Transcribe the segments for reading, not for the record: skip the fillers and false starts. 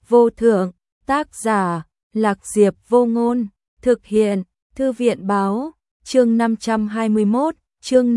vô thượng, tác giả, Lạc Diệp Vô Ngôn, thực hiện, Thư viện báo, chương 521, chương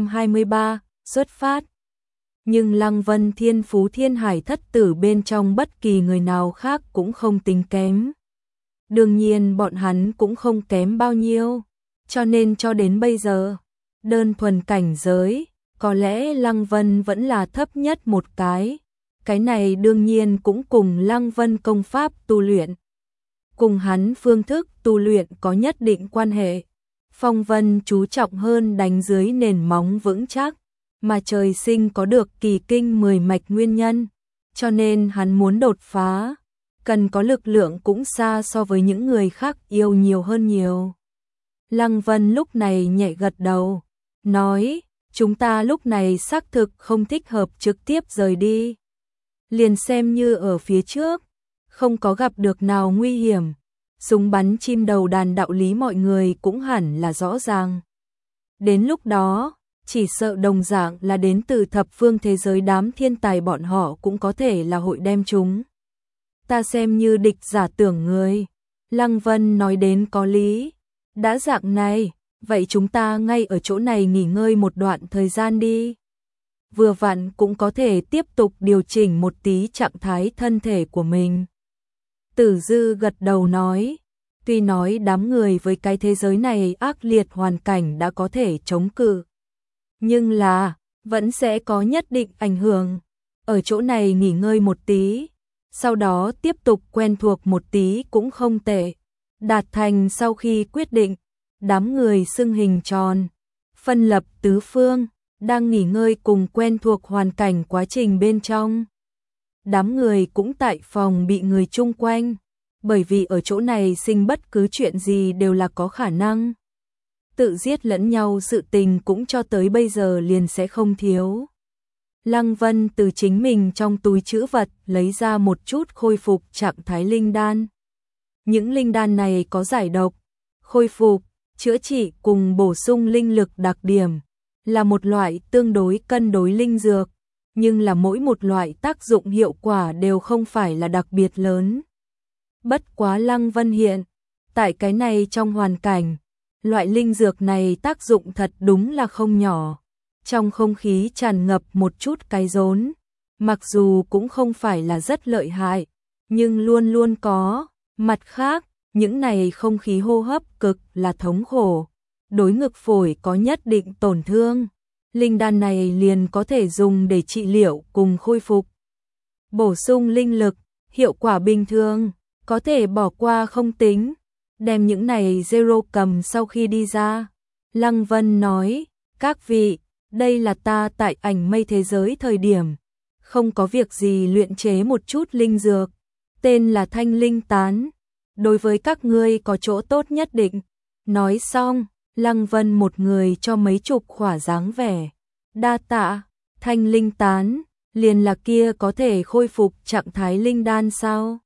523, xuất phát. Nhưng Lăng Vân thiên phú thiên hải thất tử bên trong bất kỳ người nào khác cũng không tính kém. Đương nhiên bọn hắn cũng không kém bao nhiêu, cho nên cho đến bây giờ, đơn thuần cảnh giới, có lẽ Lăng Vân vẫn là thấp nhất một cái. Cái này đương nhiên cũng cùng Lăng Vân công pháp tu luyện, cùng hắn phương thức tu luyện có nhất định quan hệ. Phong Vân chú trọng hơn đánh dưới nền móng vững chắc, mà trời sinh có được kỳ kinh 10 mạch nguyên nhân, cho nên hắn muốn đột phá, cần có lực lượng cũng xa so với những người khác yêu nhiều hơn nhiều. Lăng Vân lúc này nhẹ gật đầu, nói, chúng ta lúc này xác thực không thích hợp trực tiếp rời đi. Liền xem như ở phía trước, không có gặp được nào nguy hiểm, súng bắn chim đầu đàn đạo lý mọi người cũng hẳn là rõ ràng. Đến lúc đó, chỉ sợ đồng dạng là đến từ thập phương thế giới đám thiên tài bọn họ cũng có thể là hội đem chúng ta xem như địch giả tưởng người. Lăng Vân nói đến có lý. Đã dạng này, vậy chúng ta ngay ở chỗ này nghỉ ngơi một đoạn thời gian đi. Vừa vặn cũng có thể tiếp tục điều chỉnh một tí trạng thái thân thể của mình. Tử Dư gật đầu nói, tuy nói đám người với cái thế giới này ác liệt hoàn cảnh đã có thể chống cự, nhưng là, vẫn sẽ có nhất định ảnh hưởng. Ở chỗ này nghỉ ngơi một tí, sau đó tiếp tục quen thuộc một tí cũng không tệ. Đạt thành sau khi quyết định, đám người xưng hình tròn, phân lập tứ phương, đang nghỉ ngơi cùng quen thuộc hoàn cảnh quá trình bên trong. Đám người cũng tại phòng bị người chung quanh, bởi vì ở chỗ này sinh bất cứ chuyện gì đều là có khả năng. Tự giết lẫn nhau sự tình cũng cho tới bây giờ liền sẽ không thiếu. Lăng Vân từ chính mình trong túi trữ vật lấy ra một chút khôi phục trạng thái linh đan. Những linh đan này có giải độc, khôi phục, chữa trị cùng bổ sung linh lực đặc điểm, là một loại tương đối cân đối linh dược, nhưng là mỗi một loại tác dụng hiệu quả đều không phải là đặc biệt lớn. Bất quá Lăng Vân hiện, tại cái này trong hoàn cảnh, loại linh dược này tác dụng thật đúng là không nhỏ. Trong không khí tràn ngập một chút cái rốn, mặc dù cũng không phải là rất lợi hại, nhưng luôn luôn có. Mặt khác, những này không khí hô hấp cực là thống khổ, đối ngực phổi có nhất định tổn thương. Linh đan này liền có thể dùng để trị liệu cùng khôi phục. Bổ sung linh lực, hiệu quả bình thường, có thể bỏ qua không tính. Đem những này Zero cầm sau khi đi ra. Lăng Vân nói, các vị, đây là ta tại ảnh mây thế giới thời điểm. Không có việc gì luyện chế một chút linh dược. Tên là Thanh Linh Tán. Đối với các ngươi có chỗ tốt nhất định. Nói xong, Lăng Vân một người cho mấy chục khỏa dáng vẻ. Đa tạ, Thanh Linh Tán, liền là kia có thể khôi phục trạng thái linh đan sao?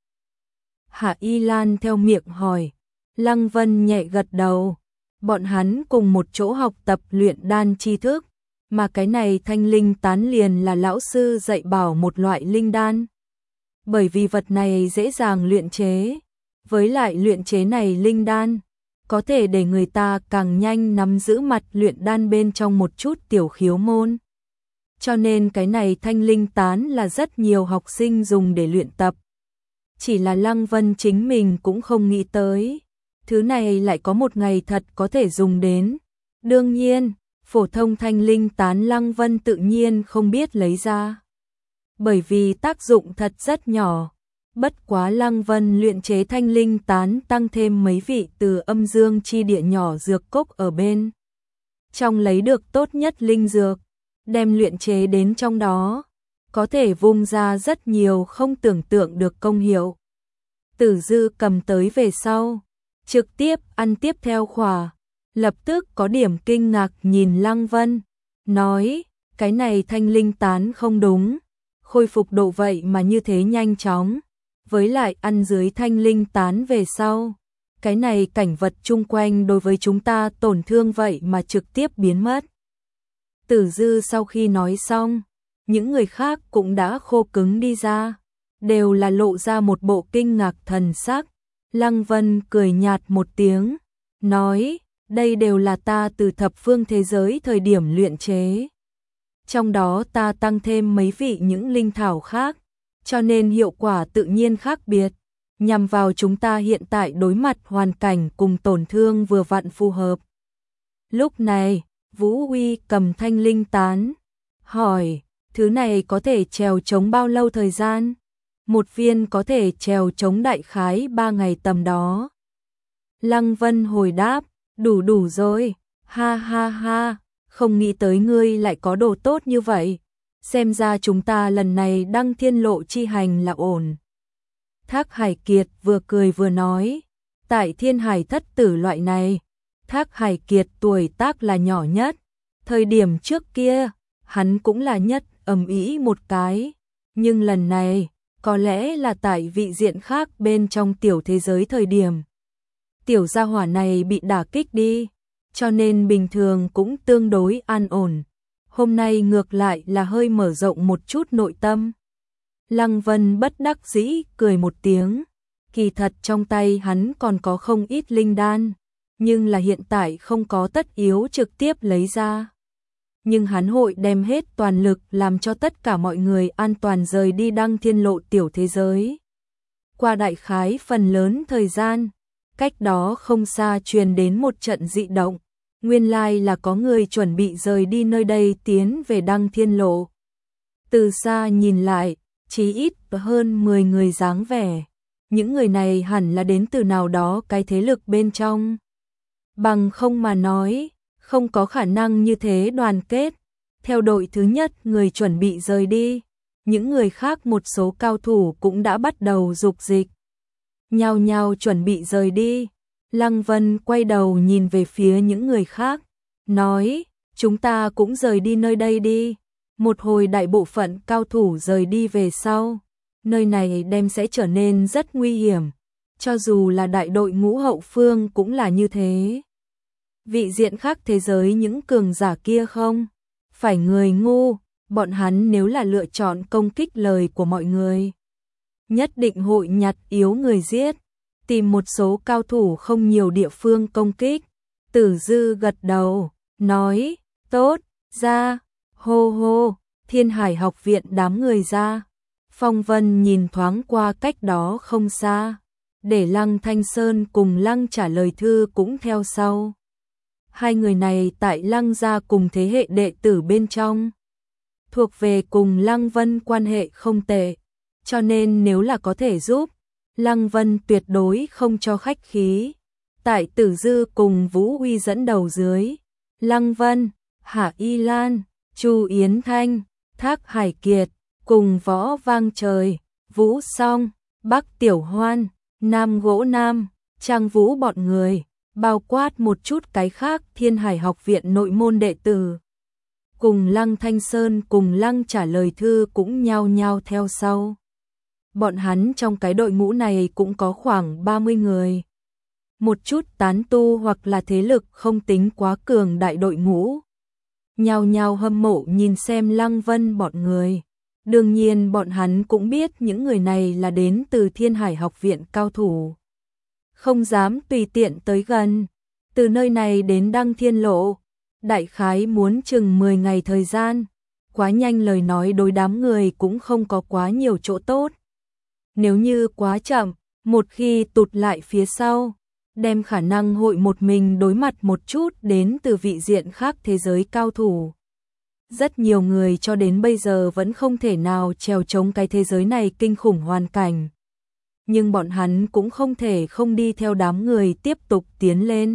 Hạ Y Lan theo miệng hỏi. Lăng Vân nhẹ gật đầu. Bọn hắn cùng một chỗ học tập luyện đan tri thức, mà cái này Thanh Linh Tán liền là lão sư dạy bảo một loại linh đan. Bởi vì vật này dễ dàng luyện chế, với lại luyện chế này linh đan, có thể để người ta càng nhanh nắm giữ mặt luyện đan bên trong một chút tiểu khiếu môn. Cho nên cái này Thanh Linh Tán là rất nhiều học sinh dùng để luyện tập. Chỉ là Lăng Vân chính mình cũng không nghĩ tới, thứ này lại có một ngày thật có thể dùng đến. Đương nhiên, phổ thông Thanh Linh Tán Lăng Vân tự nhiên không biết lấy ra, bởi vì tác dụng thật rất nhỏ. Bất quá Lăng Vân luyện chế Thanh Linh Tán tăng thêm mấy vị từ âm dương chi địa nhỏ dược cốc ở bên trong lấy được tốt nhất linh dược, đem luyện chế đến trong đó, có thể vung ra rất nhiều không tưởng tượng được công hiệu. Tử Dư cầm tới về sau, trực tiếp ăn tiếp theo khỏa, lập tức có điểm kinh ngạc nhìn Lăng Vân, nói, cái này Thanh Linh Tán không đúng, khôi phục độ vậy mà như thế nhanh chóng, với lại ăn dưới Thanh Linh Tán về sau, cái này cảnh vật chung quanh đối với chúng ta tổn thương vậy mà trực tiếp biến mất. Tử Dư sau khi nói xong, những người khác cũng đã khô cứng đi ra. đều là lộ ra một bộ kinh ngạc thần sắc. Lăng Vân cười nhạt một tiếng, nói, đây đều là ta từ thập phương thế giới thời điểm luyện chế. Trong đó ta tăng thêm mấy vị những linh thảo khác, cho nên hiệu quả tự nhiên khác biệt, nhằm vào chúng ta hiện tại đối mặt hoàn cảnh cùng tổn thương vừa vặn phù hợp. Lúc này, Vũ Huy cầm thanh linh tán, hỏi, thứ này có thể trèo chống bao lâu thời gian? Một viên có thể trèo chống đại khái 3 ngày tầm đó. Lăng Vân hồi đáp, đủ rồi, ha ha ha, không nghĩ tới ngươi lại có đồ tốt như vậy. Xem ra chúng ta lần này đăng thiên lộ chi hành là ổn. Thác Hải Kiệt vừa cười vừa nói, tại Thiên Hải thất tử loại này, Thác Hải Kiệt tuổi tác là nhỏ nhất. Thời điểm trước kia, hắn cũng là nhất ầm ĩ một cái, nhưng lần này, có lẽ là tại vị diện khác bên trong tiểu thế giới thời điểm. Tiểu gia hỏa này bị đả kích đi, cho nên bình thường cũng tương đối an ổn. Hôm nay ngược lại là hơi mở rộng một chút nội tâm. Lăng Vân bất đắc dĩ cười một tiếng, kỳ thật trong tay hắn còn có không ít linh đan, nhưng là hiện tại không có tất yếu trực tiếp lấy ra. Nhưng hắn hội đem hết toàn lực làm cho tất cả mọi người an toàn rời đi đăng thiên lộ tiểu thế giới. Qua đại khái phần lớn thời gian, cách đó không xa truyền đến một trận dị động, nguyên lai là có người chuẩn bị rời đi nơi đây tiến về đăng thiên lộ. Từ xa nhìn lại, chí ít hơn 10 người dáng vẻ, những người này hẳn là đến từ nào đó cái thế lực bên trong. Bằng không mà nói, không có khả năng như thế đoàn kết. Theo đội thứ nhất người chuẩn bị rời đi, những người khác một số cao thủ cũng đã bắt đầu dục dịch. Nhao nhao chuẩn bị rời đi. Lăng Vân quay đầu nhìn về phía những người khác, nói, chúng ta cũng rời đi nơi đây đi. Một hồi đại bộ phận cao thủ rời đi về sau, nơi này đem sẽ trở nên rất nguy hiểm, cho dù là đại đội ngũ hậu phương cũng là như thế. Vị diện khác thế giới những cường giả kia không phải người ngu, bọn hắn nếu là lựa chọn công kích lời của mọi người, nhất định hội nhặt yếu người giết, tìm một số cao thủ không nhiều địa phương công kích. Tử Dư gật đầu, nói, tốt, ra, hô hô, Thiên Hải học viện đám người ra. Phong Vân nhìn thoáng qua cách đó không xa, để Lăng Thanh Sơn cùng Lăng Trả Lời Thư cũng theo sau. Hai người này tại Lăng gia cùng thế hệ đệ tử bên trong, thuộc về cùng Lăng Vân quan hệ không tệ, cho nên nếu là có thể giúp, Lăng Vân tuyệt đối không cho khách khí. Tại Tử Dư cùng Vũ Huy dẫn đầu dưới, Lăng Vân, Hạ Y Lan, Chu Yến Thanh, Thác Hải Kiệt, cùng Võ Vang Trời, Vũ Song, Bắc Tiểu Hoan, Nam Gỗ Nam, Trang Vũ bọn người, bao quát một chút cái khác Thiên Hải học viện nội môn đệ tử. Cùng Lăng Thanh Sơn cùng Lăng Trả Lời Thư cũng nhao nhao theo sau. Bọn hắn trong cái đội ngũ này cũng có khoảng 30 người. Một chút tán tu hoặc là thế lực không tính quá cường đại đội ngũ. Nhao nhao hâm mộ nhìn xem Lăng Vân bọn người. Đương nhiên bọn hắn cũng biết những người này là đến từ Thiên Hải học viện cao thủ. Không dám tùy tiện tới gần. Từ nơi này đến đăng thiên lộ, đại khái muốn chừng 10 ngày thời gian. Quá nhanh lời nói đối đám người cũng không có quá nhiều chỗ tốt. Nếu như quá chậm, một khi tụt lại phía sau, đem khả năng hội một mình đối mặt một chút đến từ vị diện khác thế giới cao thủ. Rất nhiều người cho đến bây giờ vẫn không thể nào trèo chống cái thế giới này kinh khủng hoàn cảnh. Nhưng bọn hắn cũng không thể không đi theo đám người tiếp tục tiến lên.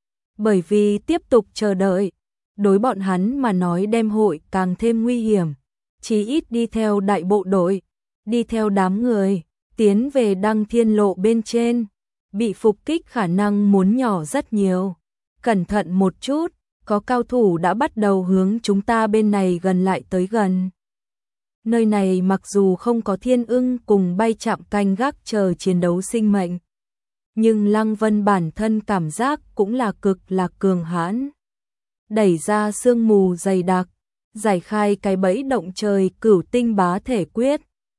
Bởi vì tiếp tục chờ đợi, đối bọn hắn mà nói đem hội càng thêm nguy hiểm. Chí ít đi theo đại bộ đội, đi theo đám người, tiến về đăng thiên lộ bên trên, bị phục kích khả năng muốn nhỏ rất nhiều. Cẩn thận một chút, có cao thủ đã bắt đầu hướng chúng ta bên này gần lại tới gần. Nơi này mặc dù không có thiên ưng cùng bay chạm canh gác chờ chiến đấu sinh mệnh, nhưng Lăng Vân bản thân cảm giác cũng là cực là cường hãn. Đẩy ra sương mù dày đặc, giải khai cái bẫy động trời cửu tinh bá thể quyết,